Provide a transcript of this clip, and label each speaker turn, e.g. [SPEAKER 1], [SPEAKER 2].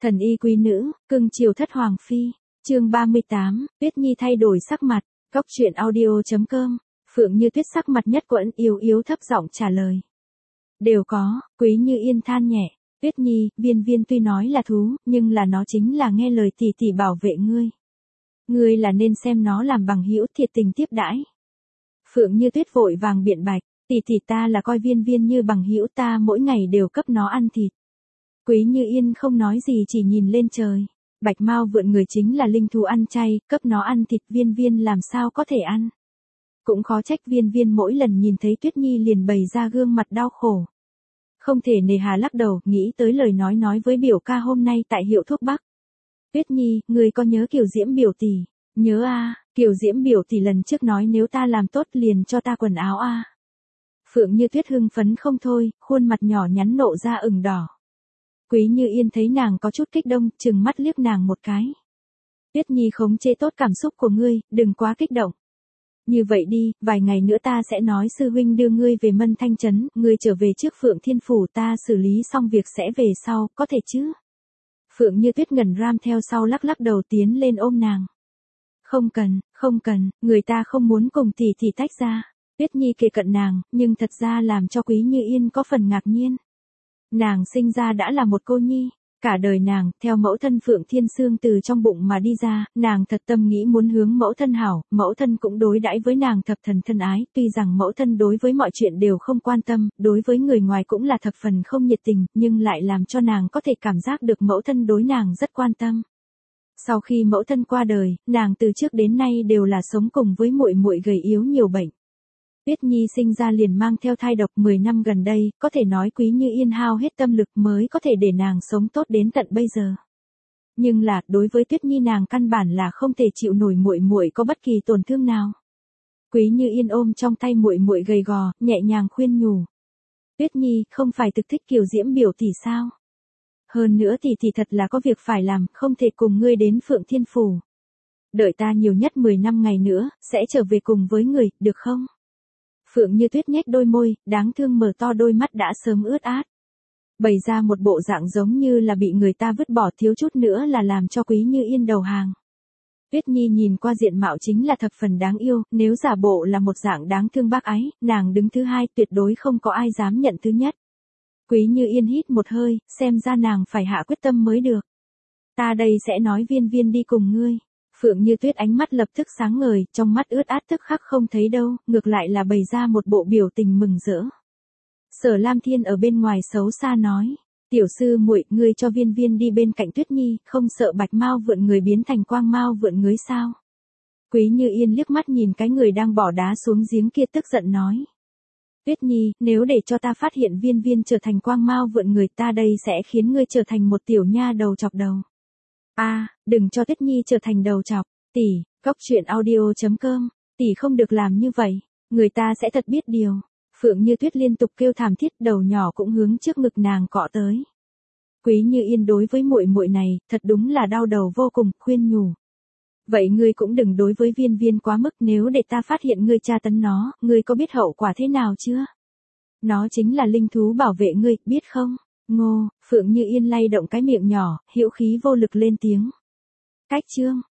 [SPEAKER 1] Thần y quý nữ, cưng chiều thất hoàng phi. Chương 38, Tuyết Nhi thay đổi sắc mặt. Góc truyện audio.com. Phượng Như Tuyết sắc mặt nhất quẫn yếu yếu thấp giọng trả lời. Đều có, Quý Như Yên than nhẹ. Tuyết Nhi, Viên Viên tuy nói là thú, nhưng là nó chính là nghe lời tỷ tỷ bảo vệ ngươi. Ngươi là nên xem nó làm bằng hữu thiệt tình tiếp đãi. Phượng Như Tuyết vội vàng biện bạch, tỷ tỷ ta là coi Viên Viên như bằng hữu, ta mỗi ngày đều cấp nó ăn thịt. Quý Như Yên không nói gì chỉ nhìn lên trời. Bạch Mao vượn người chính là linh thú ăn chay, cấp nó ăn thịt Viên Viên làm sao có thể ăn. Cũng khó trách Viên Viên mỗi lần nhìn thấy Tuyết Nhi liền bày ra gương mặt đau khổ. Không thể nề hà lắc đầu, nghĩ tới lời nói với biểu ca hôm nay tại hiệu thuốc Bắc. Tuyết Nhi, người có nhớ Kiều Diễm biểu tỷ? Nhớ a, Kiều Diễm biểu tỷ lần trước nói nếu ta làm tốt liền cho ta quần áo a. Phượng Như Tuyết hưng phấn không thôi, khuôn mặt nhỏ nhắn nộ ra ửng đỏ. Quý Như Yên thấy nàng có chút kích động, trừng mắt liếc nàng một cái. Tuyết Nhi khống chế tốt cảm xúc của ngươi, đừng quá kích động. Như vậy đi, vài ngày nữa ta sẽ nói sư huynh đưa ngươi về Mân Thanh Trấn, ngươi trở về trước Phượng Thiên Phủ, ta xử lý xong việc sẽ về sau, có thể chứ? Phượng Như Tuyết ngẩn ram theo sau lắc lắc đầu tiến lên ôm nàng. Không cần, người ta không muốn cùng tỷ tỷ tách ra. Tuyết Nhi kề cận nàng, nhưng thật ra làm cho Quý Như Yên có phần ngạc nhiên. Nàng sinh ra đã là một cô nhi, cả đời nàng, theo mẫu thân Phượng Thiên Sương từ trong bụng mà đi ra, nàng thật tâm nghĩ muốn hướng mẫu thân hảo, mẫu thân cũng đối đãi với nàng thập thần thân ái, tuy rằng mẫu thân đối với mọi chuyện đều không quan tâm, đối với người ngoài cũng là thập phần không nhiệt tình, nhưng lại làm cho nàng có thể cảm giác được mẫu thân đối nàng rất quan tâm. Sau khi mẫu thân qua đời, nàng từ trước đến nay đều là sống cùng với muội muội gầy yếu nhiều bệnh. Tuyết Nhi sinh ra liền mang theo thai độc 10 năm gần đây, có thể nói Quý Như Yên hao hết tâm lực mới có thể để nàng sống tốt đến tận bây giờ. Nhưng là, đối với Tuyết Nhi nàng căn bản là không thể chịu nổi muội muội có bất kỳ tổn thương nào. Quý Như Yên ôm trong tay muội muội gầy gò, nhẹ nhàng khuyên nhủ. Tuyết Nhi, không phải thực thích Kiều Diễm biểu tỷ sao? Hơn nữa tỷ thật là có việc phải làm, không thể cùng ngươi đến Phượng Thiên Phủ. Đợi ta nhiều nhất 10 năm ngày nữa, sẽ trở về cùng với người, được không? Phượng Như Tuyết nhếch đôi môi, đáng thương mở to đôi mắt đã sớm ướt át. Bày ra một bộ dạng giống như là bị người ta vứt bỏ, thiếu chút nữa là làm cho Quý Như Yên đầu hàng. Tuyết Nhi nhìn qua diện mạo chính là thập phần đáng yêu, nếu giả bộ là một dạng đáng thương bác ái, nàng đứng thứ hai, tuyệt đối không có ai dám nhận thứ nhất. Quý Như Yên hít một hơi, xem ra nàng phải hạ quyết tâm mới được. Ta đây sẽ nói Viên Viên đi cùng ngươi. Phượng Như Tuyết ánh mắt lập tức sáng ngời, trong mắt ướt át tức khắc không thấy đâu, ngược lại là bày ra một bộ biểu tình mừng rỡ. Sở Lam Thiên ở bên ngoài xấu xa nói, tiểu sư muội, ngươi cho Viên Viên đi bên cạnh Tuyết Nhi, không sợ Bạch Mao vượn người biến thành Quang Mao vượn người sao? Quý Như Yên liếc mắt nhìn cái người đang bỏ đá xuống giếng kia tức giận nói. Tuyết Nhi, nếu để cho ta phát hiện Viên Viên trở thành Quang Mao vượn người, ta đây sẽ khiến ngươi trở thành một tiểu nha đầu chọc đầu. Đừng cho Tuyết Nhi trở thành đầu chọc, tỷ, góc truyện audio.com, tỷ không được làm như vậy, người ta sẽ thật biết điều. Phượng Như Tuyết liên tục kêu thảm thiết, đầu nhỏ cũng hướng trước ngực nàng cọ tới. Quý Như Yên đối với muội muội này, thật đúng là đau đầu vô cùng, khuyên nhủ. Vậy ngươi cũng đừng đối với Viên Viên quá mức, nếu để ta phát hiện ngươi tra tấn nó, ngươi có biết hậu quả thế nào chưa? Nó chính là linh thú bảo vệ ngươi, biết không? Ngô, Phượng Như Yên lay động cái miệng nhỏ, hữu khí vô lực lên tiếng. Cách chương.